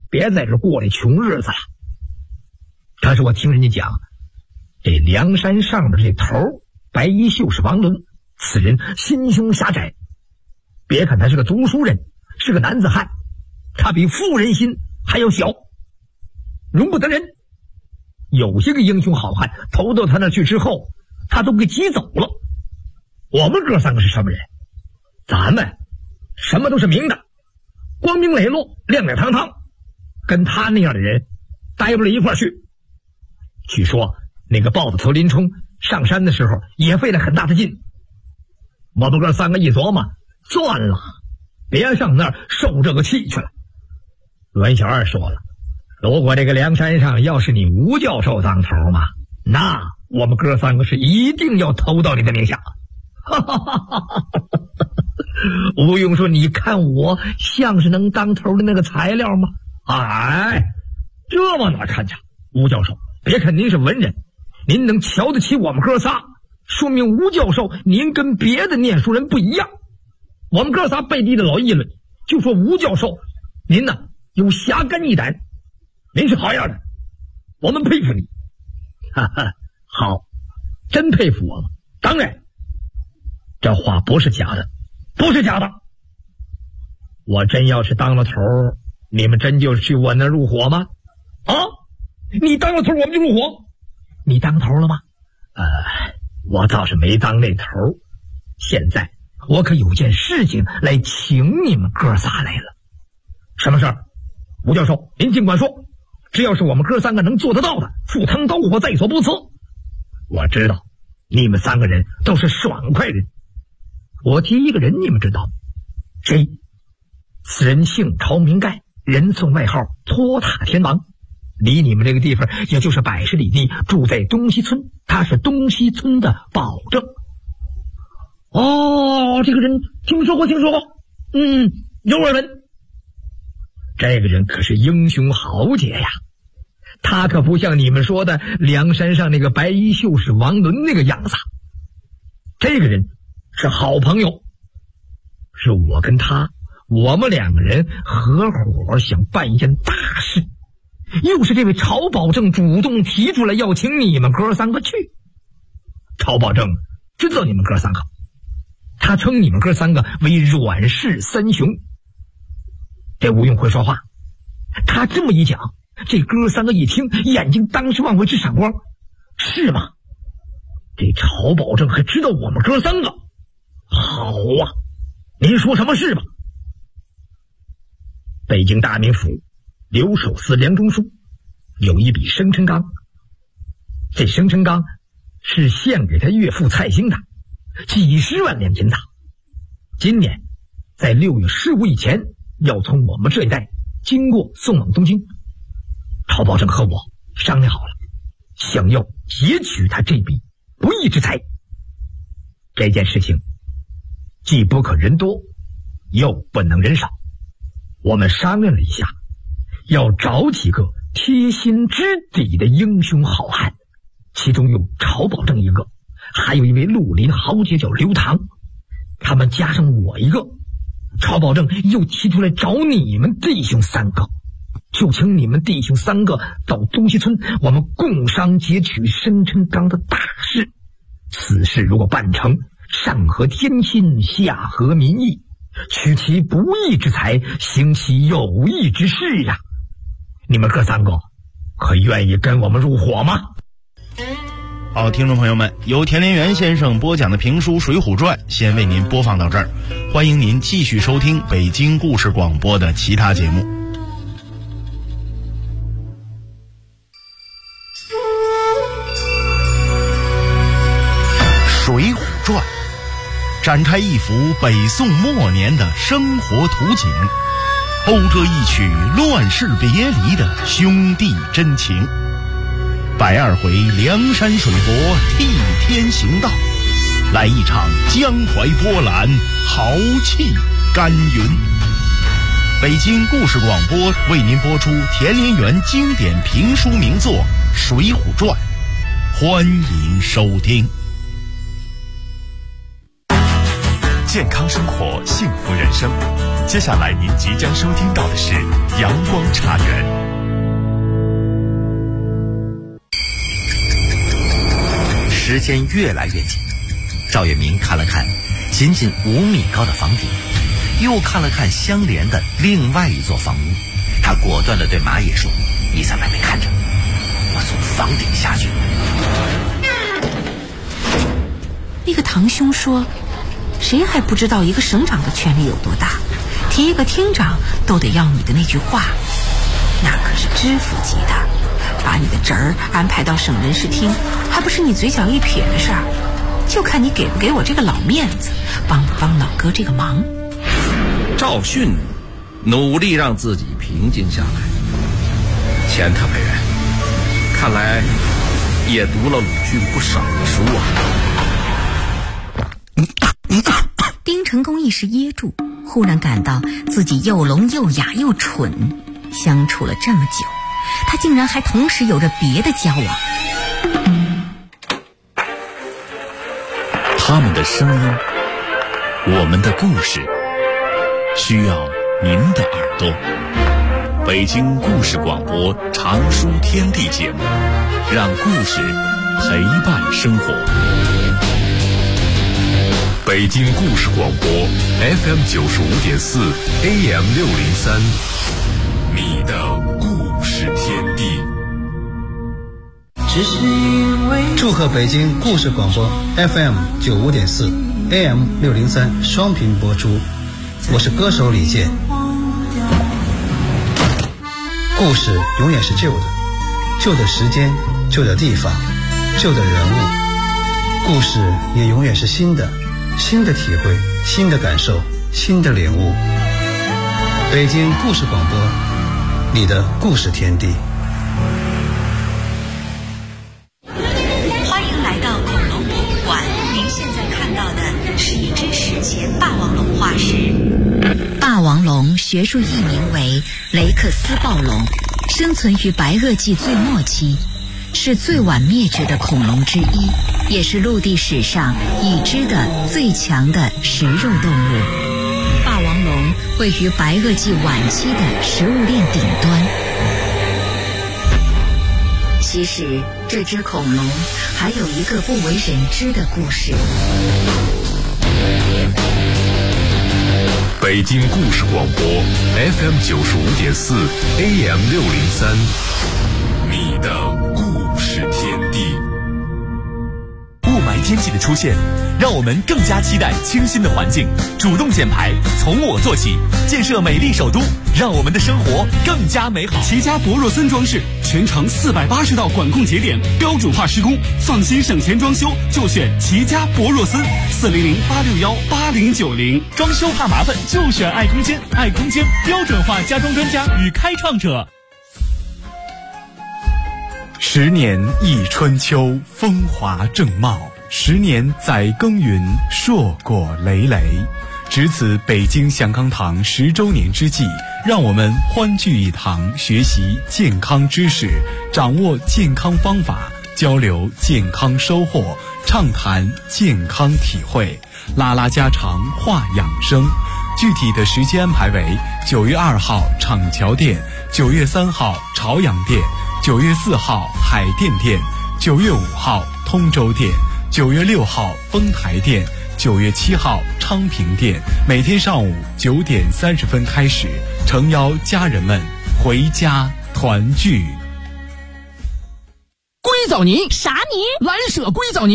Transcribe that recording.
别在这过这穷日子了。可是我听人家讲，这梁山上边这头白衣秀士王伦，此人心胸狭窄。别看他是个读书人，是个男子汉，他比妇人心还要小，容不得人。有些个英雄好汉投到他那去之后，他都给挤走了。我们哥三个是什么人？咱们什么都是明的，光明磊落，亮亮堂堂，跟他那样的人待不了一块儿去。据说那个豹子头林冲上山的时候也费了很大的劲。我们哥三个一琢磨，算了，别上那儿受这个气去了。栾小二说了，如果这个梁山上要是你吴教授当头嘛，那我们哥三个是一定要投到你的名下。吴用说，你看我像是能当头的那个材料吗？哎，这往哪看去？吴教授，别看您是文人，您能瞧得起我们哥仨，说明吴教授您跟别的念书人不一样。我们哥仨背地的老议论，就说吴教授您呢有侠肝义胆，您是好样的，我们佩服你。哈哈，好，真佩服我吗？当然，这话不是假的，不是假的。我真要是当了头，你们真就去我那入伙吗？啊，你当了头我们就入伙。你当头了吗？我倒是没当那头，现在我可有件事情来请你们哥仨来了。什么事儿？吴教授您尽管说，只要是我们哥三个能做得到的，赴汤蹈火在所不辞。我知道你们三个人都是爽快人，我提一个人你们知道吗？谁？此人姓曹名盖，人送外号托塔天王，离你们这个地方也就是100里地，住在东西村，他是东西村的保证。哦，这个人听说过，有耳闻。这个人可是英雄豪杰呀，他可不像你们说的梁山上那个白衣秀士王伦那个样子。这个人是好朋友，是我跟他，我们两个人合伙想办一件大事，又是这位曹保正主动提出来要请你们哥三个去。曹保正知道你们哥三个，他称你们哥三个为阮氏三雄。这吴用会说话，他这么一讲，这哥三个一听，眼睛当时往回直闪光。是吗？这曹保正还知道我们哥三个？好啊，您说什么事吧？北京大名府留守司梁中书有一笔生辰纲，这生辰纲是献给他岳父蔡兴的，几十万两银子。今年在6月15以前要从我们这一带经过送往东京。曹保正和我商量好了，想要截取他这笔不义之财。这件事情既不可人多，又不能人少。我们商量了一下，要找几个贴心知底的英雄好汉，其中有曹保正一个，还有一位绿林豪杰叫刘唐，他们加上我一个。曹保正又提出来找你们弟兄三个，就请你们弟兄三个到东西村，我们共商截取生辰纲的大事。此事如果办成，上合天心，下合民意，取其不义之财，行其有义之事啊！你们哥三个可愿意跟我们入伙吗？ 好，听众朋友们，由田连元先生播讲的评书《水浒传》先为您播放到这儿，欢迎您继续收听北京故事广播的其他节目。《水浒传》展开一幅北宋末年的生活图景，讴歌一曲乱世别离的兄弟真情。102回梁山水泊替天行道，来一场江淮波澜，豪气干云。北京故事广播为您播出田连元经典评书名作《水浒传》，欢迎收听。 健康生活，幸福人生。 接下来您即将收听到的是阳光茶园。 时间越来越近，赵月明看了看仅仅5米高的房顶，又看了看相连的另外一座房屋，他果断地对马野说：“你在外面看着，我从房顶下去。” 那个堂兄说，谁还不知道一个省长的权力有多大，提一个厅长都得要你的那句话，那可是知府级的，把你的侄儿安排到省人事厅，还不是你嘴角一撇的事儿，就看你给不给我这个老面子，帮不帮老哥这个忙。 赵迅努力让自己平静下来。钱特派员看来也读了鲁迅不少的书啊。 丁成功一时噎住，忽然感到自己又聋又哑又蠢，相处了这么久，他竟然还同时有着别的交往。 他们的声音，我们的故事，需要您的耳朵。北京故事广播常书天地节目，让故事陪伴生活。北京故事广播 FM 95.4 AM 603，你的故事天地。 祝贺北京故事广播 FM 95.4 AM 603双频播出，我是歌手李健。故事永远是旧的，旧的时间，旧的地方，旧的人物。故事也永远是新的，新的体会，新的感受，新的领悟。北京故事广播，你的故事天地。 欢迎来到恐龙博物馆，您现在看到的是一只史前霸王龙化石。霸王龙学术译名为雷克斯暴龙，生存于白垩纪最末期，是最晚灭绝的恐龙之一，也是陆地史上已知的最强的食肉动物。霸王龙位于白垩纪晚期的食物链顶端。其实这只恐龙还有一个不为人知的故事。 北京故事广播 FM 95.4 AM 603，你的故事天地。 雾霾天气的出现，让我们更加期待清新的环境。主动减排，从我做起，建设美丽首都，让我们的生活更加美好。 齐家博若森装饰，全程480道管控节点，标准化施工，放心省钱装修就选齐家博若森，400-861-8090。 装修怕麻烦就选爱空间，爱空间标准化家装专家与开创者。 10年一春秋，风华正茂；10年载耕耘，硕果累累。值此北京祥康堂10周年之际，让我们欢聚一堂，学习健康知识，掌握健康方法，交流健康收获，畅谈健康体会，拉拉家常，话养生。具体的时间安排为9月2号厂桥店，9月3号朝阳店，9月4号海淀店，9月5号通州店，9月6号丰台店，9月7号昌平店。每天上午9点30分开始，诚邀家人们回家团聚。 硅藻泥啥泥？ 蓝舍硅藻泥。